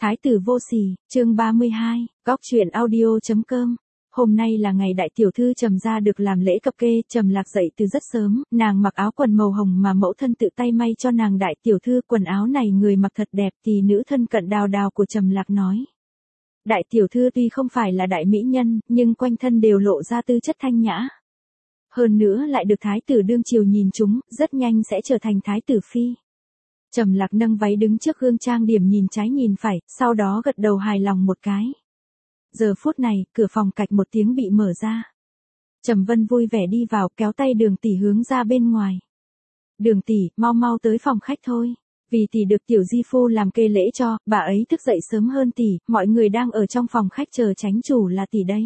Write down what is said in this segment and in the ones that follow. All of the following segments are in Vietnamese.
Thái tử vô sỉ, chương 32, góc truyện audio.com. Hôm nay là ngày đại tiểu thư Trầm gia được làm lễ cập kê. Trầm Lạc dậy từ rất sớm, nàng mặc áo quần màu hồng mà mẫu thân tự tay may cho nàng. Đại tiểu thư, quần áo này người mặc thật đẹp. Thì nữ thân cận Đào Đào của Trầm Lạc nói. Đại tiểu thư tuy không phải là đại mỹ nhân, nhưng quanh thân đều lộ ra tư chất thanh nhã. Hơn nữa lại được thái tử đương triều nhìn chúng, rất nhanh sẽ trở thành thái tử phi. Trầm Lạc nâng váy đứng trước gương trang điểm, nhìn trái nhìn phải, sau đó gật đầu hài lòng một cái. Giờ phút này, cửa phòng cạch một tiếng bị mở ra. Trầm Vân vui vẻ đi vào, kéo tay Đường tỷ hướng ra bên ngoài. Đường tỷ, mau mau tới phòng khách thôi. Vì tỷ được tiểu di phu làm kê lễ cho, bà ấy thức dậy sớm hơn tỷ, mọi người đang ở trong phòng khách chờ chánh chủ là tỷ đấy.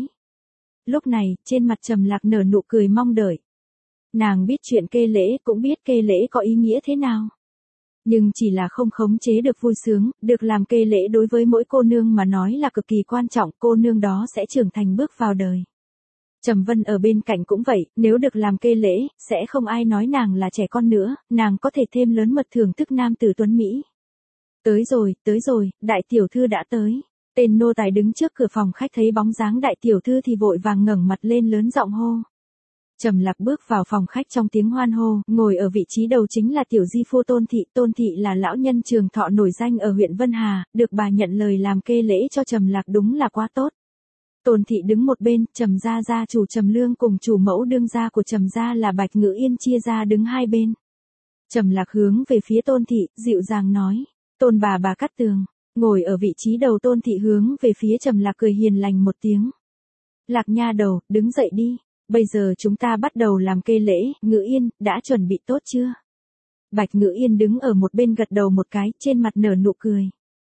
Lúc này, trên mặt Trầm Lạc nở nụ cười mong đợi. Nàng biết chuyện kê lễ, cũng biết kê lễ có ý nghĩa thế nào. Nhưng chỉ là không khống chế được vui sướng, được làm kê lễ đối với mỗi cô nương mà nói là cực kỳ quan trọng, cô nương đó sẽ trưởng thành bước vào đời. Trầm Vân ở bên cạnh cũng vậy, nếu được làm kê lễ, sẽ không ai nói nàng là trẻ con nữa, nàng có thể thêm lớn mật thưởng thức nam tử tuấn Mỹ. Tới rồi, đại tiểu thư đã tới. Tên nô tài đứng trước cửa phòng khách thấy bóng dáng đại tiểu thư thì vội vàng ngẩng mặt lên lớn giọng hô. Trầm Lạc bước vào phòng khách trong tiếng hoan hô, ngồi ở vị trí đầu chính là tiểu di phu Tôn Thị là lão nhân trường thọ nổi danh ở huyện Vân Hà, được bà nhận lời làm kê lễ cho Trầm Lạc đúng là quá tốt. Tôn Thị đứng một bên, Trầm gia gia chủ Trầm Lương cùng chủ mẫu đương gia của Trầm gia là Bạch Ngữ Yên chia ra đứng hai bên. Trầm Lạc hướng về phía Tôn Thị, dịu dàng nói, Tôn bà cắt tường, ngồi ở vị trí đầu. Tôn Thị hướng về phía Trầm Lạc cười hiền lành một tiếng. Lạc nha đầu, đứng dậy đi. Bây giờ chúng ta bắt đầu làm kê lễ. Ngữ Yên, đã chuẩn bị tốt chưa? Bạch Ngữ Yên đứng ở một bên gật đầu một cái, trên mặt nở nụ cười.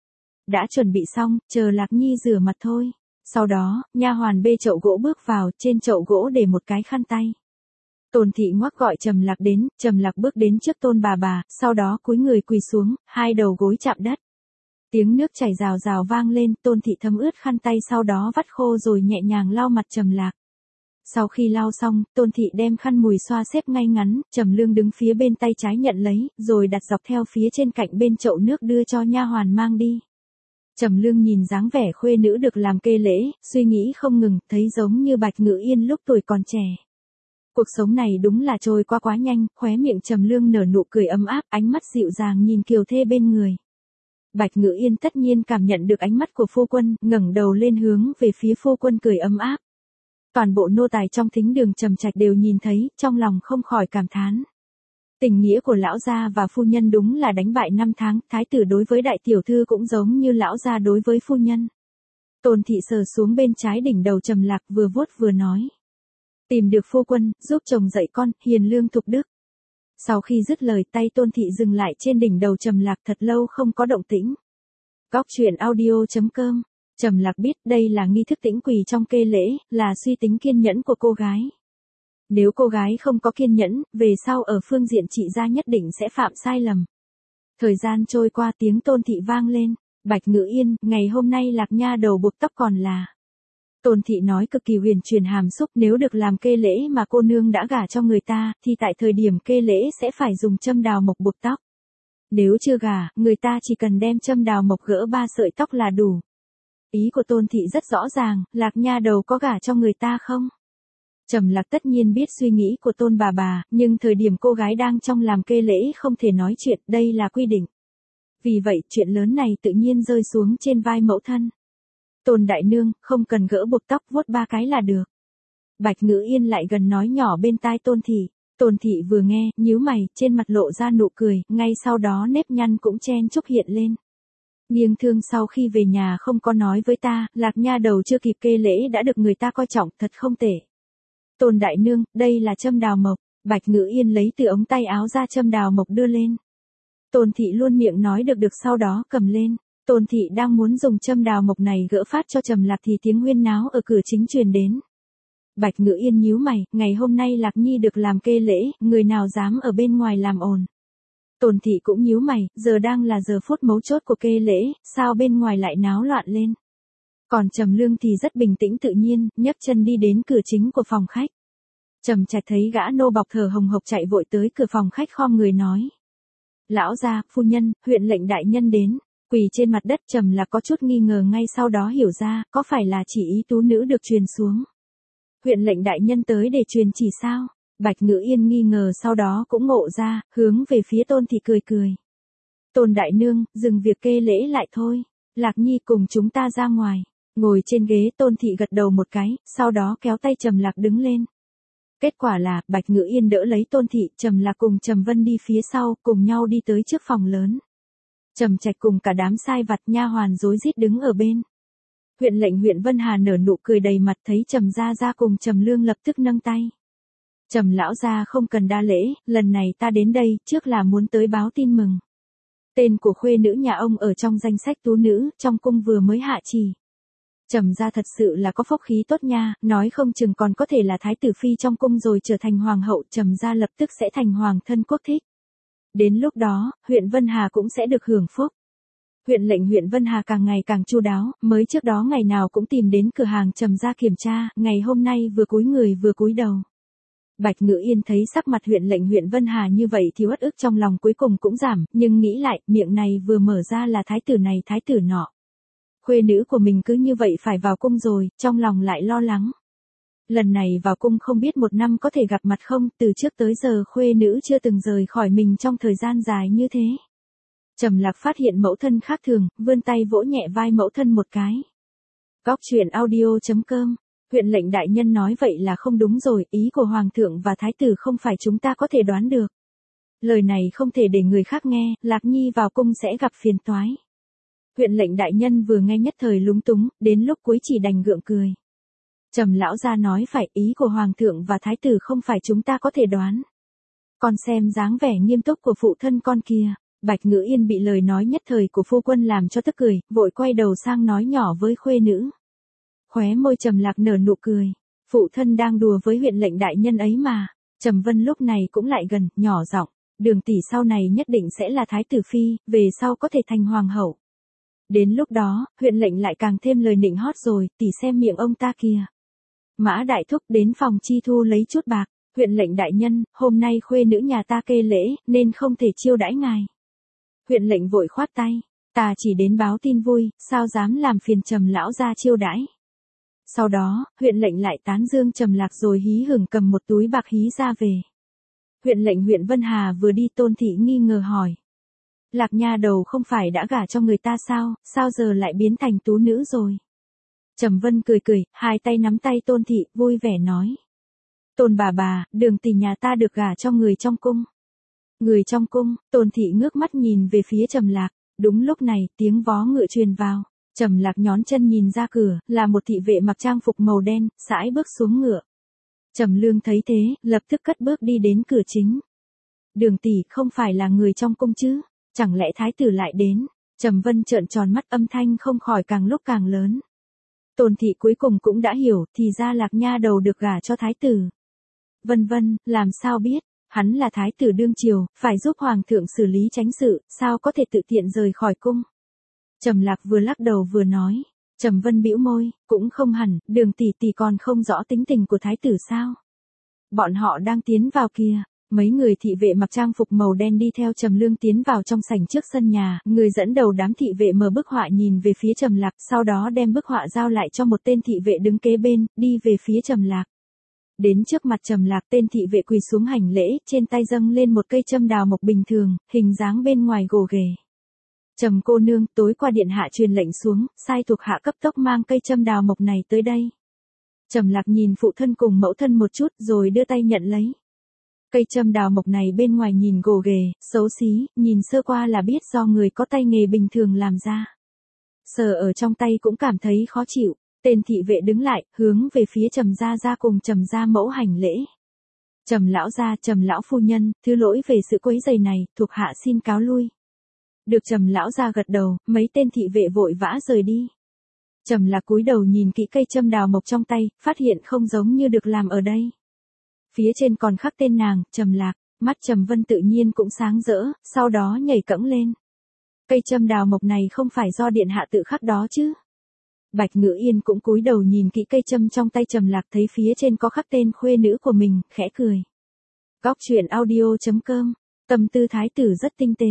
Đã chuẩn bị xong, chờ Lạc Nhi rửa mặt thôi. Sau đó, nha hoàn bê chậu gỗ bước vào, trên chậu gỗ để một cái khăn tay. Tôn Thị ngoắc gọi Trầm Lạc đến, Trầm Lạc bước đến trước Tôn bà, sau đó cúi người quỳ xuống, hai đầu gối chạm đất. Tiếng nước chảy rào rào vang lên, Tôn Thị thấm ướt khăn tay sau đó vắt khô rồi nhẹ nhàng lau mặt Trầm Lạc. Sau khi lau xong, Tôn Thị đem khăn mùi xoa xếp ngay ngắn, Trầm Lương đứng phía bên tay trái nhận lấy, rồi đặt dọc theo phía trên cạnh bên chậu nước đưa cho nha hoàn mang đi. Trầm Lương nhìn dáng vẻ khuê nữ được làm kê lễ, suy nghĩ không ngừng, thấy giống như Bạch Ngữ Yên lúc tuổi còn trẻ. Cuộc sống này đúng là trôi qua quá nhanh, khóe miệng Trầm Lương nở nụ cười ấm áp, ánh mắt dịu dàng nhìn kiều thê bên người. Bạch Ngữ Yên tất nhiên cảm nhận được ánh mắt của phu quân, ngẩng đầu lên hướng về phía phu quân cười ấm áp. Toàn bộ nô tài trong thính đường Trầm Trạch đều nhìn thấy, trong lòng không khỏi cảm thán. Tình nghĩa của lão gia và phu nhân đúng là đánh bại năm tháng, thái tử đối với đại tiểu thư cũng giống như lão gia đối với phu nhân. Tôn Thị sờ xuống bên trái đỉnh đầu Trầm Lạc vừa vuốt vừa nói. Tìm được phu quân, giúp chồng dạy con, hiền lương thục đức. Sau khi dứt lời tay Tôn Thị dừng lại trên đỉnh đầu Trầm Lạc thật lâu không có động tĩnh. Góc truyện audio.com. Trầm Lạc biết đây là nghi thức tĩnh quỳ trong kê lễ, là suy tính kiên nhẫn của cô gái. Nếu cô gái không có kiên nhẫn, về sau ở phương diện trị gia nhất định sẽ phạm sai lầm. Thời gian trôi qua, tiếng Tôn Thị vang lên. Bạch Ngữ Yên, ngày hôm nay Lạc nha đầu buộc tóc còn là. Tôn Thị nói cực kỳ huyền truyền hàm xúc, nếu được làm kê lễ mà cô nương đã gả cho người ta, thì tại thời điểm kê lễ sẽ phải dùng châm đào mộc buộc tóc. Nếu chưa gả, người ta chỉ cần đem châm đào mộc gỡ 3 sợi tóc là đủ. Ý của Tôn Thị rất rõ ràng, Lạc nha đầu có gả cho người ta không? Trầm Lạc tất nhiên biết suy nghĩ của Tôn bà, nhưng thời điểm cô gái đang trong làm kê lễ không thể nói chuyện, đây là quy định. Vì vậy, chuyện lớn này tự nhiên rơi xuống trên vai mẫu thân. Tôn đại nương, không cần gỡ buộc tóc, vuốt 3 cái là được. Bạch Ngữ Yên lại gần nói nhỏ bên tai Tôn Thị. Tôn Thị vừa nghe, nhíu mày, trên mặt lộ ra nụ cười, ngay sau đó nếp nhăn cũng chen chúc hiện lên. Nghiêng thương sau khi về nhà không có nói với ta, Lạc nha đầu chưa kịp kê lễ đã được người ta coi trọng, thật không tệ. Tôn đại nương, đây là châm đào mộc. Bạch Ngữ Yên lấy từ ống tay áo ra châm đào mộc đưa lên. Tôn Thị luôn miệng nói được sau đó cầm lên. Tôn Thị đang muốn dùng châm đào mộc này gỡ phát cho Trầm Lạc thì tiếng huyên náo ở cửa chính truyền đến. Bạch Ngữ Yên nhíu mày, ngày hôm nay Lạc Nhi được làm kê lễ, người nào dám ở bên ngoài làm ồn. Tôn Thị cũng nhíu mày, giờ đang là giờ phút mấu chốt của kê lễ, sao bên ngoài lại náo loạn lên. Còn Trầm Lương thì rất bình tĩnh tự nhiên, nhấc chân đi đến cửa chính của phòng khách. Trầm Trạch thấy gã nô bọc thở hồng hộc chạy vội tới cửa phòng khách khom người nói. Lão gia, phu nhân, huyện lệnh đại nhân đến. Quỳ trên mặt đất Trầm Lạc có chút nghi ngờ, ngay sau đó hiểu ra, có phải là chỉ ý tú nữ được truyền xuống. Huyện lệnh đại nhân tới để truyền chỉ sao? Bạch Ngữ Yên nghi ngờ sau đó cũng ngộ ra, hướng về phía Tôn thị cười cười. Tôn đại nương, dừng việc kê lễ lại thôi. Lạc Nhi cùng chúng ta ra ngoài. Ngồi trên ghế Tôn thị gật đầu một cái, sau đó kéo tay Trầm Lạc đứng lên. Kết quả là, Bạch Ngữ Yên đỡ lấy Tôn thị, Trầm Lạc cùng Trầm Vân đi phía sau, cùng nhau đi tới trước phòng lớn. Trầm Trạch cùng cả đám sai vặt nha hoàn rối rít đứng ở bên. Huyện lệnh huyện Vân Hà nở nụ cười đầy mặt, thấy Trầm gia gia cùng Trầm Lương lập tức nâng tay. Trầm lão gia không cần đa lễ, lần này ta đến đây, trước là muốn tới báo tin mừng. Tên của khuê nữ nhà ông ở trong danh sách tú nữ, trong cung vừa mới hạ chỉ. Trầm gia thật sự là có phúc khí tốt nha, nói không chừng còn có thể là thái tử phi trong cung rồi trở thành hoàng hậu, Trầm gia lập tức sẽ thành hoàng thân quốc thích. Đến lúc đó, huyện Vân Hà cũng sẽ được hưởng phúc. Huyện lệnh huyện Vân Hà càng ngày càng chu đáo, mới trước đó ngày nào cũng tìm đến cửa hàng Trầm gia kiểm tra, ngày hôm nay vừa cúi người vừa cúi đầu. Bạch Ngữ Yên thấy sắc mặt huyện lệnh huyện Vân Hà như vậy thì uất ức trong lòng cuối cùng cũng giảm, nhưng nghĩ lại, miệng này vừa mở ra là thái tử này thái tử nọ. Khuê nữ của mình cứ như vậy phải vào cung rồi, trong lòng lại lo lắng. Lần này vào cung không biết một năm có thể gặp mặt không, từ trước tới giờ khuê nữ chưa từng rời khỏi mình trong thời gian dài như thế. Trầm Lạc phát hiện mẫu thân khác thường, vươn tay vỗ nhẹ vai mẫu thân một cái. Góc truyện audio.com. Huyện lệnh đại nhân nói vậy là không đúng rồi, ý của hoàng thượng và thái tử không phải chúng ta có thể đoán được. Lời này không thể để người khác nghe, Lạc Nhi vào cung sẽ gặp phiền toái. Huyện lệnh đại nhân vừa nghe nhất thời lúng túng, đến lúc cuối chỉ đành gượng cười. Trầm lão gia nói phải, ý của hoàng thượng và thái tử không phải chúng ta có thể đoán. Con xem dáng vẻ nghiêm túc của phụ thân con kia. Bạch Ngữ Yên bị lời nói nhất thời của phu quân làm cho tức cười, vội quay đầu sang nói nhỏ với khuê nữ. Khóe môi Trầm Lạc nở nụ cười. Phụ thân đang đùa với huyện lệnh đại nhân ấy mà. Trầm Vân lúc này cũng lại gần, nhỏ giọng. Đường tỷ sau này nhất định sẽ là thái tử phi, về sau có thể thành hoàng hậu. Đến lúc đó, huyện lệnh lại càng thêm lời nịnh hót rồi, tỷ xem miệng ông ta kìa. Mã đại thúc đến phòng chi thu lấy chút bạc. Huyện lệnh đại nhân, hôm nay khuê nữ nhà ta kê lễ, nên không thể chiêu đãi ngài. Huyện lệnh vội khoát tay. Ta chỉ đến báo tin vui, sao dám làm phiền Trầm lão gia chiêu đãi. Sau đó, huyện lệnh lại tán dương Trầm Lạc rồi hí hửng cầm một túi bạc hí ra về. Huyện lệnh huyện Vân Hà vừa đi Tôn thị nghi ngờ hỏi. Lạc nha đầu không phải đã gả cho người ta sao giờ lại biến thành tú nữ rồi. Trầm Vân cười cười, hai tay nắm tay Tôn thị, vui vẻ nói. Tôn bà, đường tỷ nhà ta được gả cho người trong cung. Người trong cung, Tôn thị ngước mắt nhìn về phía Trầm Lạc, đúng lúc này, tiếng vó ngựa truyền vào. Trầm Lạc nhón chân nhìn ra cửa, là một thị vệ mặc trang phục màu đen, sải bước xuống ngựa. Trầm Lương thấy thế, lập tức cất bước đi đến cửa chính. Đường tỷ không phải là người trong cung chứ, chẳng lẽ thái tử lại đến? Trầm Vân trợn tròn mắt, âm thanh không khỏi càng lúc càng lớn. Tôn thị cuối cùng cũng đã hiểu, thì ra Lạc nha đầu được gả cho thái tử. Vân, làm sao biết, hắn là thái tử đương triều, phải giúp hoàng thượng xử lý chánh sự, sao có thể tự tiện rời khỏi cung. Trầm Lạc vừa lắc đầu vừa nói. Trầm Vân bĩu môi, cũng không hẳn, đường tỷ tỷ còn không rõ tính tình của thái tử sao. Bọn họ đang tiến vào kìa. Mấy người thị vệ mặc trang phục màu đen đi theo Trầm Lương tiến vào trong sảnh trước sân nhà, người dẫn đầu đám thị vệ mở bức họa nhìn về phía Trầm Lạc, sau đó đem bức họa giao lại cho một tên thị vệ đứng kế bên, đi về phía Trầm Lạc. Đến trước mặt Trầm Lạc, tên thị vệ quỳ xuống hành lễ, trên tay dâng lên một cây châm đào mộc bình thường, hình dáng bên ngoài gồ ghề. Trầm cô nương, tối qua điện hạ truyền lệnh xuống, sai thuộc hạ cấp tốc mang cây châm đào mộc này tới đây. Trầm Lạc nhìn phụ thân cùng mẫu thân một chút rồi đưa tay nhận lấy. Cây châm đào mộc này bên ngoài nhìn gồ ghề, xấu xí, nhìn sơ qua là biết do người có tay nghề bình thường làm ra. Sờ ở trong tay cũng cảm thấy khó chịu, tên thị vệ đứng lại, hướng về phía Trầm gia gia cùng Trầm gia mẫu hành lễ. Trầm lão gia, Trầm lão phu nhân, thứ lỗi về sự quấy rầy này, thuộc hạ xin cáo lui. Được Trầm lão gia gật đầu, mấy tên thị vệ vội vã rời đi. Trầm Lạc cúi đầu nhìn kỹ cây châm đào mộc trong tay, phát hiện không giống như được làm ở đây. Phía trên còn khắc tên nàng, Trầm Lạc, mắt Trầm Vân tự nhiên cũng sáng rỡ, sau đó nhảy cẫng lên. Cây châm đào mộc này không phải do điện hạ tự khắc đó chứ? Bạch Ngữ Yên cũng cúi đầu nhìn kỹ cây châm trong tay Trầm Lạc, thấy phía trên có khắc tên khuê nữ của mình, khẽ cười. Góc truyện audio.com, tâm tư thái tử rất tinh tế.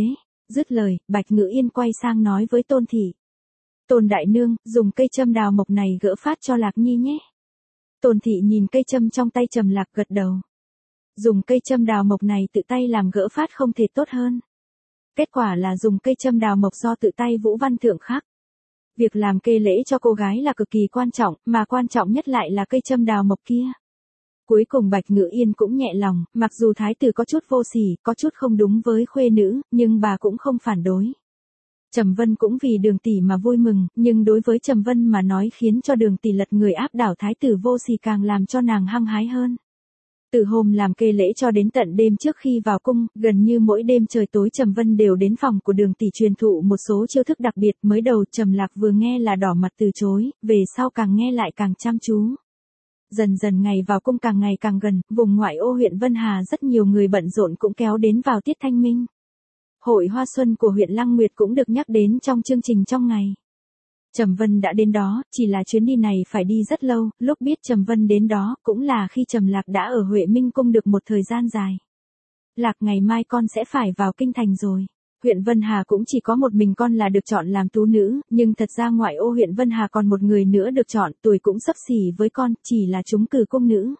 Dứt lời, Bạch Ngữ Yên quay sang nói với Tôn thị. Tôn đại nương, dùng cây châm đào mộc này gỡ phát cho Lạc Nhi nhé. Tôn thị nhìn cây châm trong tay Trầm Lạc gật đầu. Dùng cây châm đào mộc này tự tay làm gỡ phát không thể tốt hơn. Kết quả là dùng cây châm đào mộc do tự tay Vũ Văn Thượng khắc. Việc làm kê lễ cho cô gái là cực kỳ quan trọng, mà quan trọng nhất lại là cây châm đào mộc kia. Cuối cùng Bạch Ngữ Yên cũng nhẹ lòng, mặc dù thái tử có chút vô sỉ, có chút không đúng với khuê nữ, nhưng bà cũng không phản đối. Trầm Vân cũng vì Đường tỷ mà vui mừng, nhưng đối với Trầm Vân mà nói khiến cho Đường tỷ lật người áp đảo thái tử vô sỉ càng làm cho nàng hăng hái hơn. Từ hôm làm kê lễ cho đến tận đêm trước khi vào cung, gần như mỗi đêm trời tối Trầm Vân đều đến phòng của Đường tỷ truyền thụ một số chiêu thức đặc biệt. Mới đầu Trầm Lạc vừa nghe là đỏ mặt từ chối, về sau càng nghe lại càng chăm chú. Dần dần ngày vào cung càng ngày càng gần, vùng ngoại ô huyện Vân Hà rất nhiều người bận rộn cũng kéo đến vào tiết thanh minh. Hội hoa xuân của huyện Lăng Nguyệt cũng được nhắc đến trong chương trình trong ngày. Trầm Vân đã đến đó, chỉ là chuyến đi này phải đi rất lâu, lúc biết Trầm Vân đến đó, cũng là khi Trầm Lạc đã ở Huệ Minh cung được một thời gian dài. Lạc, ngày mai con sẽ phải vào kinh thành rồi. Huyện Vân Hà cũng chỉ có một mình con là được chọn làm tú nữ, nhưng thật ra ngoại ô huyện Vân Hà còn một người nữa được chọn, tuổi cũng xấp xỉ với con, chỉ là trúng cử cung nữ.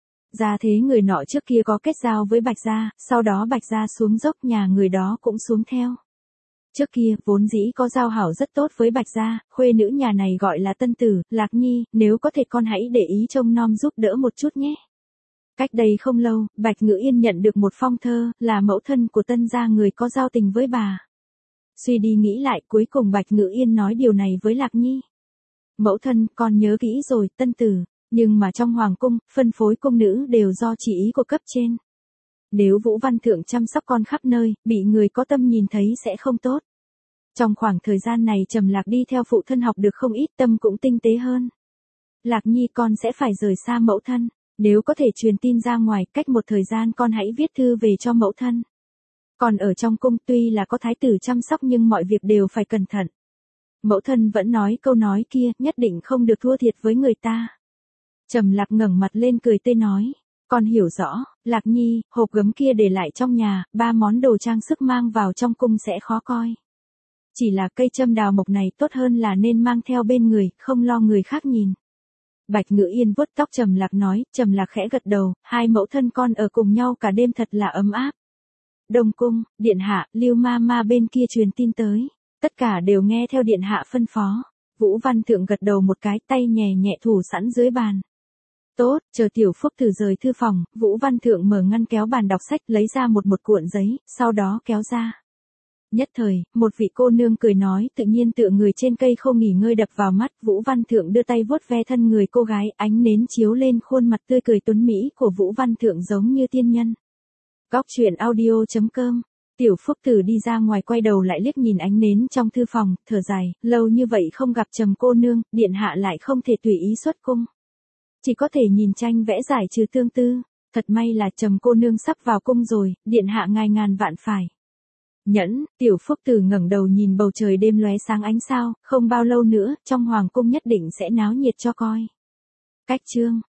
Ra thế người nọ trước kia có kết giao với Bạch gia, sau đó Bạch gia xuống dốc, nhà người đó cũng xuống theo. Trước kia, vốn dĩ có giao hảo rất tốt với Bạch gia, khuê nữ nhà này gọi là Tân Tử, Lạc Nhi, nếu có thể con hãy để ý trông nom giúp đỡ một chút nhé. Cách đây không lâu, Bạch Ngữ Yên nhận được một phong thơ, là mẫu thân của Tân gia người có giao tình với bà. Suy đi nghĩ lại, cuối cùng Bạch Ngữ Yên nói điều này với Lạc Nhi. Mẫu thân, con nhớ kỹ rồi, Tân Tử, nhưng mà trong hoàng cung, phân phối cung nữ đều do chỉ ý của cấp trên. Nếu Vũ Văn Thượng chăm sóc con khắp nơi, bị người có tâm nhìn thấy sẽ không tốt. Trong khoảng thời gian này Trầm Lạc đi theo phụ thân học được không ít, tâm cũng tinh tế hơn. Lạc Nhi, con sẽ phải rời xa mẫu thân. Nếu có thể truyền tin ra ngoài, cách một thời gian con hãy viết thư về cho mẫu thân. Còn ở trong cung tuy là có thái tử chăm sóc nhưng mọi việc đều phải cẩn thận. Mẫu thân vẫn nói câu nói kia, nhất định không được thua thiệt với người ta. Trầm Lạc ngẩng mặt lên cười tươi nói. Con hiểu rõ, Lạc Nhi, hộp gấm kia để lại trong nhà, 3 món đồ trang sức mang vào trong cung sẽ khó coi. Chỉ là cây châm đào mộc này tốt hơn là nên mang theo bên người, không lo người khác nhìn. Bạch Ngữ Yên vuốt tóc Trầm Lạc nói, Trầm Lạc khẽ gật đầu, hai mẫu thân con ở cùng nhau cả đêm thật là ấm áp. Đông cung, điện hạ, Lưu ma ma bên kia truyền tin tới, tất cả đều nghe theo điện hạ phân phó. Vũ Văn Thượng gật đầu một cái, tay nhẹ nhẹ thủ sẵn dưới bàn. Tốt, chờ Tiểu Phúc Tử rời thư phòng, Vũ Văn Thượng mở ngăn kéo bàn đọc sách, lấy ra một cuộn giấy, sau đó kéo ra. Nhất thời, một vị cô nương cười nói tự nhiên tựa người trên cây khô nghỉ ngơi đập vào mắt. Vũ Văn Thượng đưa tay vuốt ve thân người cô gái, ánh nến chiếu lên khuôn mặt tươi cười tuấn mỹ của Vũ Văn Thượng giống như tiên nhân. Góc truyện audio.com. Tiểu Phúc Tử đi ra ngoài quay đầu lại liếc nhìn ánh nến trong thư phòng, thở dài, lâu như vậy không gặp Trầm cô nương, điện hạ lại không thể tùy ý xuất cung. Chỉ có thể nhìn tranh vẽ giải trừ tương tư, thật may là Trầm cô nương sắp vào cung rồi, điện hạ ngài ngàn vạn phải. Nhẫn, Tiểu Phúc Tử ngẩng đầu nhìn bầu trời đêm lóe sáng ánh sao, không bao lâu nữa, trong hoàng cung nhất định sẽ náo nhiệt cho coi. Cách chương